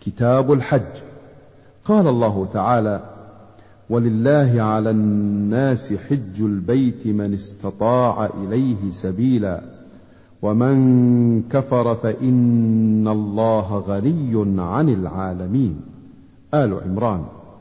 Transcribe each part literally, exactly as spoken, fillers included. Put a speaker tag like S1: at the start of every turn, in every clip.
S1: كتاب الحج. قال الله تعالى: ولله على الناس حج البيت من استطاع إليه سبيلا ومن كفر فإن الله غني عن العالمين. آل عمران.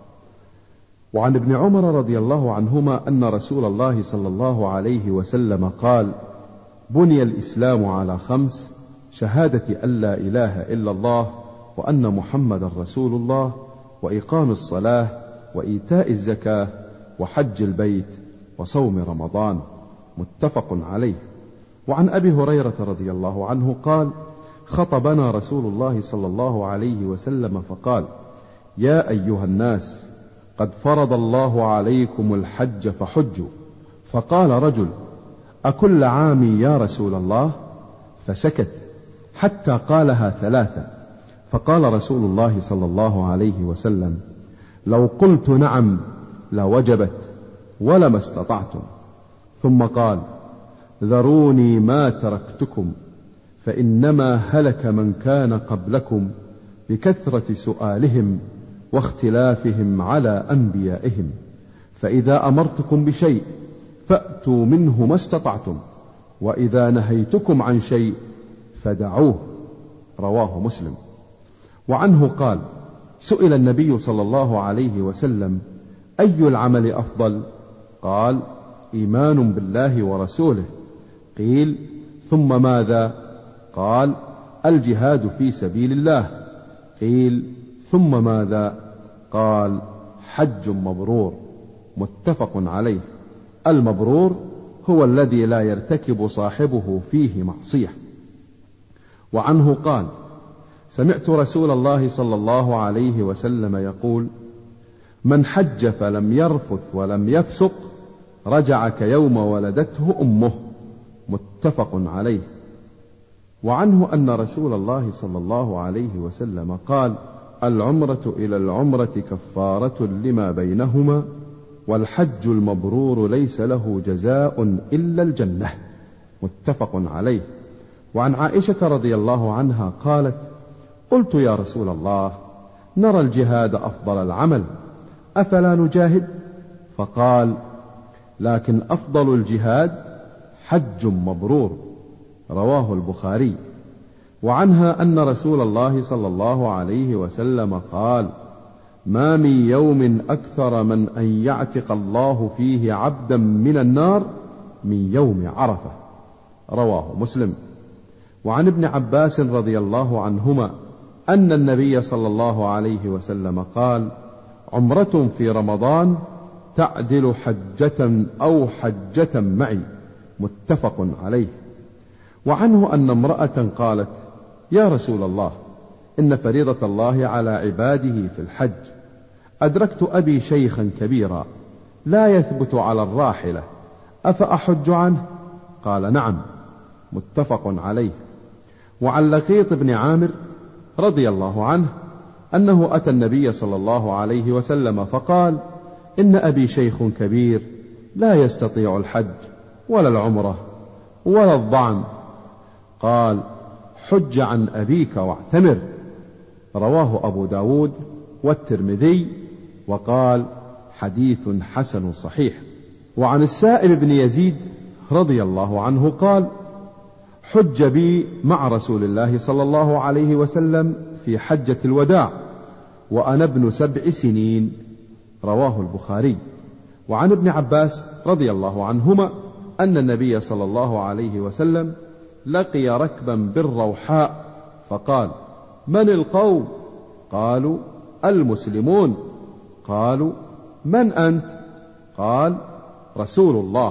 S1: وعن ابن عمر رضي الله عنهما أن رسول الله صلى الله عليه وسلم قال: بني الإسلام على خمس: شهادة أن لا إله إلا الله وأن محمد رسول الله وإقام الصلاة وإيتاء الزكاة وحج البيت وصوم رمضان. متفق عليه. وعن أبي هريرة رضي الله عنه قال: خطبنا رسول الله صلى الله عليه وسلم فقال: يا أيها الناس قد فرض الله عليكم الحج فحجوا. فقال رجل: أكل عام يا رسول الله؟ فسكت حتى قالها ثلاثة. فقال رسول الله صلى الله عليه وسلم: لو قلت نعم لوجبت ولما استطعتم. ثم قال: ذروني ما تركتكم فإنما هلك من كان قبلكم بكثرة سؤالهم واختلافهم على أنبيائهم، فإذا أمرتكم بشيء فأتوا منه ما استطعتم، وإذا نهيتكم عن شيء فدعوه. رواه مسلم. وعنه قال: سئل النبي صلى الله عليه وسلم: أي العمل أفضل؟ قال: إيمان بالله ورسوله. قيل: ثم ماذا؟ قال: الجهاد في سبيل الله. قيل: ثم ماذا؟ قال: حج مبرور. متفق عليه. المبرور هو الذي لا يرتكب صاحبه فيه معصية. وعنه قال: سمعت رسول الله صلى الله عليه وسلم يقول: من حج فلم يرفث ولم يفسق رجع كيوم ولدته أمه. متفق عليه. وعنه أن رسول الله صلى الله عليه وسلم قال: العمرة إلى العمرة كفارة لما بينهما، والحج المبرور ليس له جزاء إلا الجنة. متفق عليه. وعن عائشة رضي الله عنها قالت: قلت يا رسول الله، نرى الجهاد أفضل العمل، أفلا نجاهد؟ فقال: لكن أفضل الجهاد حج مبرور. رواه البخاري. وعنها أن رسول الله صلى الله عليه وسلم قال: ما من يوم أكثر من أن يعتق الله فيه عبدا من النار من يوم عرفة. رواه مسلم. وعن ابن عباس رضي الله عنهما أن النبي صلى الله عليه وسلم قال: عمرة في رمضان تعدل حجة أو حجة معي. متفق عليه. وعنه أن امرأة قالت: يا رسول الله، إن فريضة الله على عباده في الحج، أدركت أبي شيخا كبيرا لا يثبت على الراحلة، أفأحج عنه؟ قال: نعم. متفق عليه. وعن لقيط بن عامر رضي الله عنه أنه أتى النبي صلى الله عليه وسلم فقال: إن أبي شيخ كبير لا يستطيع الحج ولا العمرة ولا الضعن. قال: حج عن أبيك واعتمر. رواه أبو داود والترمذي، وقال: حديث حسن صحيح. وعن السائب بن يزيد رضي الله عنه قال: حج بي مع رسول الله صلى الله عليه وسلم في حجة الوداع وأنا ابن سبع سنين. رواه البخاري. وعن ابن عباس رضي الله عنهما أن النبي صلى الله عليه وسلم لقي ركبا بالروحاء فقال: من القوم؟ قالوا: المسلمون. قالوا: من أنت؟ قال: رسول الله.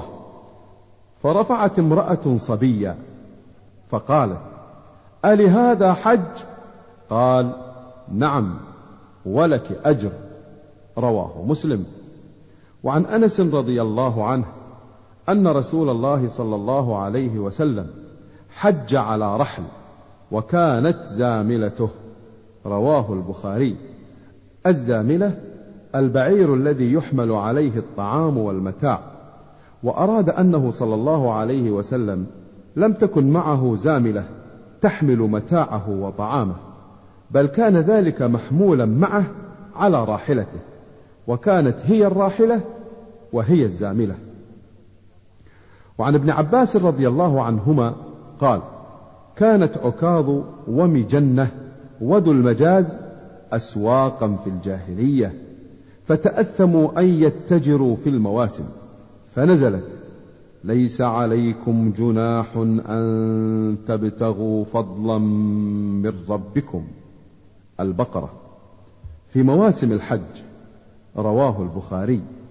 S1: فرفعت امرأة صبية فقالت: ألهذا حج؟ قال: نعم ولك أجر. رواه مسلم. وعن أنس رضي الله عنه أن رسول الله صلى الله عليه وسلم حج على رحل وكانت زاملته. رواه البخاري. الزاملة البعير الذي يحمل عليه الطعام والمتاع، وأراد أنه صلى الله عليه وسلم لم تكن معه زاملة تحمل متاعه وطعامه، بل كان ذلك محمولا معه على راحلته، وكانت هي الراحلة وهي الزاملة. وعن ابن عباس رضي الله عنهما قال: كانت عكاظ ومجنة وذو المجاز أسواقا في الجاهلية، فتأثموا أن يتجروا في المواسم، فنزلت: ليس عليكم جناح أن تبتغوا فضلا من ربكم. البقرة. في مواسم الحج. رواه البخاري.